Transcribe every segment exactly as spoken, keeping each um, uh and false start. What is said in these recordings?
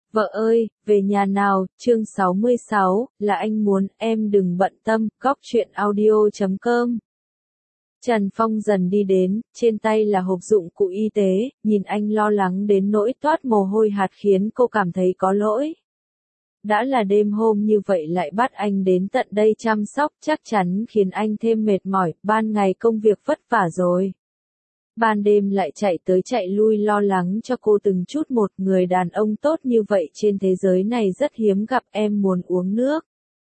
Vợ ơi, về nhà nào, chương sáu mươi sáu, là anh muốn, em đừng bận tâm, góc truyện audio chấm com. Trần Phong dần đi đến, trên tay là hộp dụng cụ y tế, nhìn anh lo lắng đến nỗi toát mồ hôi hạt khiến cô cảm thấy có lỗi. Đã là đêm hôm như vậy lại bắt anh đến tận đây chăm sóc chắc chắn khiến anh thêm mệt mỏi, ban ngày công việc vất vả rồi. Ban đêm lại chạy tới chạy lui lo lắng cho cô từng chút một, người đàn ông tốt như vậy trên thế giới này rất hiếm gặp, em muốn uống nước.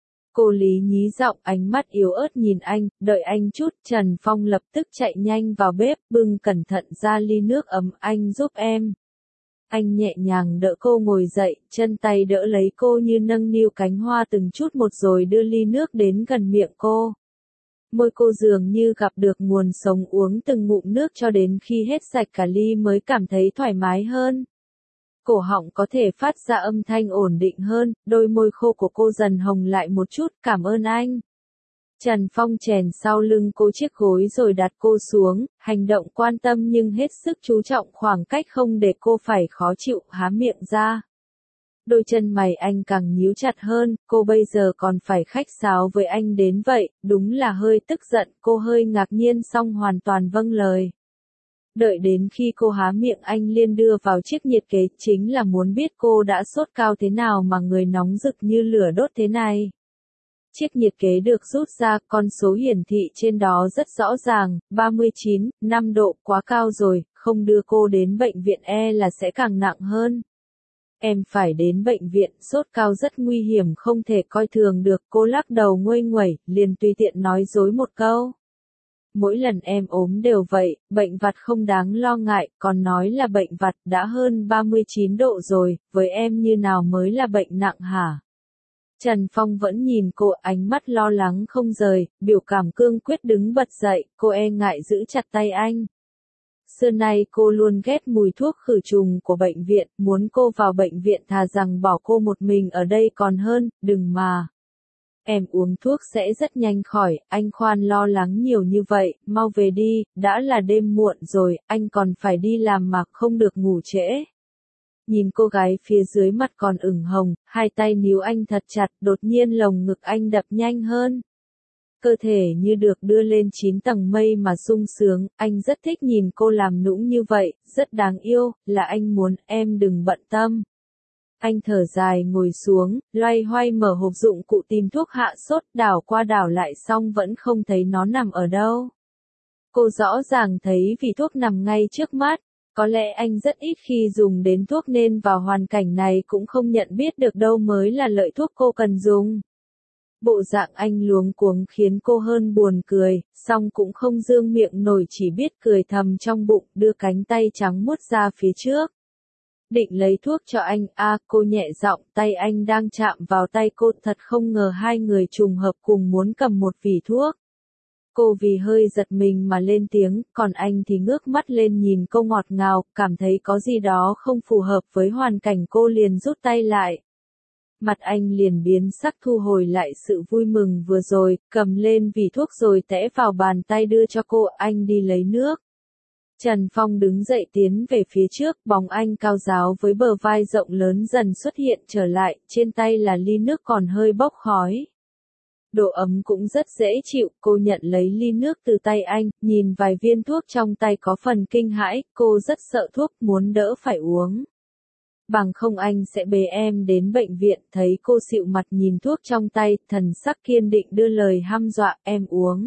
Cô Lý nhí giọng, ánh mắt yếu ớt nhìn anh, đợi anh chút, Trần Phong lập tức chạy nhanh vào bếp, bưng cẩn thận ra ly nước ấm, anh giúp em. Anh nhẹ nhàng đỡ cô ngồi dậy, chân tay đỡ lấy cô như nâng niu cánh hoa từng chút một rồi đưa ly nước đến gần miệng cô. Môi cô dường như gặp được nguồn sống, uống từng ngụm nước cho đến khi hết sạch cả ly mới cảm thấy thoải mái hơn. Cổ họng có thể phát ra âm thanh ổn định hơn, đôi môi khô của cô dần hồng lại một chút, cảm ơn anh. Trần Phong chèn sau lưng cô chiếc gối rồi đặt cô xuống, hành động quan tâm nhưng hết sức chú trọng khoảng cách không để cô phải khó chịu, há miệng ra. Đôi chân mày anh càng nhíu chặt hơn, cô bây giờ còn phải khách sáo với anh đến vậy, đúng là hơi tức giận, cô hơi ngạc nhiên song hoàn toàn vâng lời. Đợi đến khi cô há miệng anh liền đưa vào chiếc nhiệt kế, chính là muốn biết cô đã sốt cao thế nào mà người nóng rực như lửa đốt thế này. Chiếc nhiệt kế được rút ra, con số hiển thị trên đó rất rõ ràng, ba mươi chín, năm độ, quá cao rồi, không đưa cô đến bệnh viện e là sẽ càng nặng hơn. Em phải đến bệnh viện, sốt cao rất nguy hiểm không thể coi thường được, cô lắc đầu nguây nguẩy, liền tùy tiện nói dối một câu. Mỗi lần em ốm đều vậy, bệnh vặt không đáng lo ngại, còn nói là bệnh vặt đã hơn ba mươi chín độ rồi, với em như nào mới là bệnh nặng hả? Trần Phong vẫn nhìn cô, ánh mắt lo lắng không rời, biểu cảm cương quyết đứng bật dậy, cô e ngại giữ chặt tay anh. Xưa nay cô luôn ghét mùi thuốc khử trùng của bệnh viện, muốn cô vào bệnh viện thà rằng bỏ cô một mình ở đây còn hơn, đừng mà. Em uống thuốc sẽ rất nhanh khỏi, anh khoan lo lắng nhiều như vậy, mau về đi, đã là đêm muộn rồi, anh còn phải đi làm mà không được ngủ trễ. Nhìn cô gái phía dưới mặt còn ửng hồng, hai tay níu anh thật chặt, đột nhiên lồng ngực anh đập nhanh hơn. Cơ thể như được đưa lên chín tầng mây mà sung sướng, anh rất thích nhìn cô làm nũng như vậy, rất đáng yêu, là anh muốn, em đừng bận tâm. Anh thở dài ngồi xuống, loay hoay mở hộp dụng cụ tìm thuốc hạ sốt, đảo qua đảo lại xong vẫn không thấy nó nằm ở đâu. Cô rõ ràng thấy vị thuốc nằm ngay trước mắt, có lẽ anh rất ít khi dùng đến thuốc nên vào hoàn cảnh này cũng không nhận biết được đâu mới là loại thuốc cô cần dùng. Bộ dạng anh luống cuống khiến cô hơn buồn cười, song cũng không dương miệng nổi chỉ biết cười thầm trong bụng, đưa cánh tay trắng muốt ra phía trước. Định lấy thuốc cho anh, a à, cô nhẹ giọng, tay anh đang chạm vào tay cô, thật không ngờ hai người trùng hợp cùng muốn cầm một vỉ thuốc. Cô vì hơi giật mình mà lên tiếng, còn anh thì ngước mắt lên nhìn cô ngọt ngào, cảm thấy có gì đó không phù hợp với hoàn cảnh cô liền rút tay lại. Mặt anh liền biến sắc thu hồi lại sự vui mừng vừa rồi, cầm lên vỉ thuốc rồi tẽ vào bàn tay đưa cho cô, anh đi lấy nước. Trần Phong đứng dậy tiến về phía trước, bóng anh cao ráo với bờ vai rộng lớn dần xuất hiện trở lại, trên tay là ly nước còn hơi bốc khói. Độ ấm cũng rất dễ chịu, cô nhận lấy ly nước từ tay anh, nhìn vài viên thuốc trong tay có phần kinh hãi, cô rất sợ thuốc, muốn đỡ phải uống. Bằng không anh sẽ bế em đến bệnh viện, thấy cô xịu mặt nhìn thuốc trong tay, thần sắc kiên định đưa lời hăm dọa, em uống.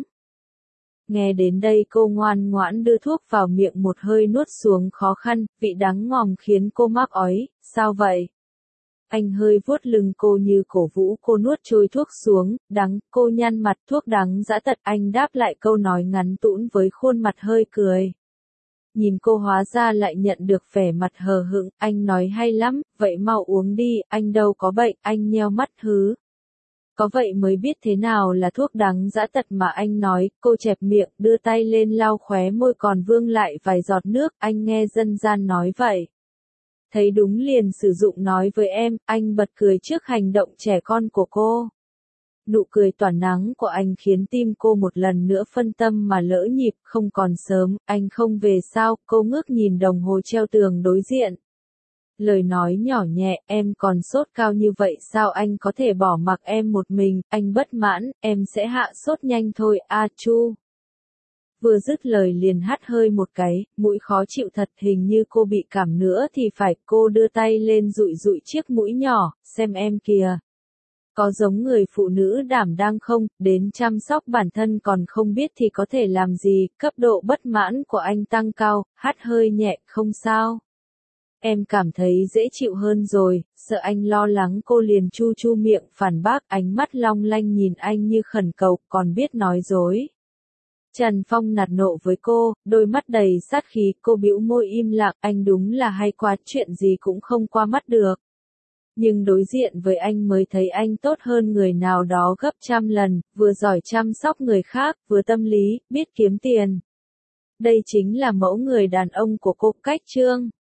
Nghe đến đây cô ngoan ngoãn đưa thuốc vào miệng một hơi nuốt xuống khó khăn, vị đắng ngòm khiến cô mắc ói, sao vậy? Anh hơi vuốt lưng cô như cổ vũ cô nuốt trôi thuốc xuống, đắng, cô nhăn mặt thuốc đắng dã tật, anh đáp lại câu nói ngắn tũn với khuôn mặt hơi cười. Nhìn cô hóa ra lại nhận được vẻ mặt hờ hững, anh nói hay lắm, vậy mau uống đi, anh đâu có bệnh, anh nheo mắt hứ. Có vậy mới biết thế nào là thuốc đắng dã tật mà anh nói, cô chẹp miệng, đưa tay lên lau khóe môi còn vương lại vài giọt nước, anh nghe dân gian nói vậy. Thấy đúng liền sử dụng nói với em, anh bật cười trước hành động trẻ con của cô. Nụ cười tỏa nắng của anh khiến tim cô một lần nữa phân tâm mà lỡ nhịp, không còn sớm, anh không về sao, cô ngước nhìn đồng hồ treo tường đối diện. Lời nói nhỏ nhẹ, em còn sốt cao như vậy sao anh có thể bỏ mặc em một mình, anh bất mãn, em sẽ hạ sốt nhanh thôi, a chu. Vừa dứt lời liền hắt hơi một cái, mũi khó chịu thật, hình như cô bị cảm nữa thì phải, cô đưa tay lên dụi dụi chiếc mũi nhỏ, xem em kìa. Có giống người phụ nữ đảm đang không, đến chăm sóc bản thân còn không biết thì có thể làm gì, cấp độ bất mãn của anh tăng cao, hắt hơi nhẹ, không sao. Em cảm thấy dễ chịu hơn rồi, sợ anh lo lắng cô liền chu chu miệng phản bác, ánh mắt long lanh nhìn anh như khẩn cầu, còn biết nói dối. Trần Phong nạt nộ với cô, đôi mắt đầy sát khí, cô bĩu môi im lặng, anh đúng là hay quá, chuyện gì cũng không qua mắt được. Nhưng đối diện với anh mới thấy anh tốt hơn người nào đó gấp trăm lần, vừa giỏi chăm sóc người khác, vừa tâm lý, biết kiếm tiền. Đây chính là mẫu người đàn ông của cô, Cách Trương.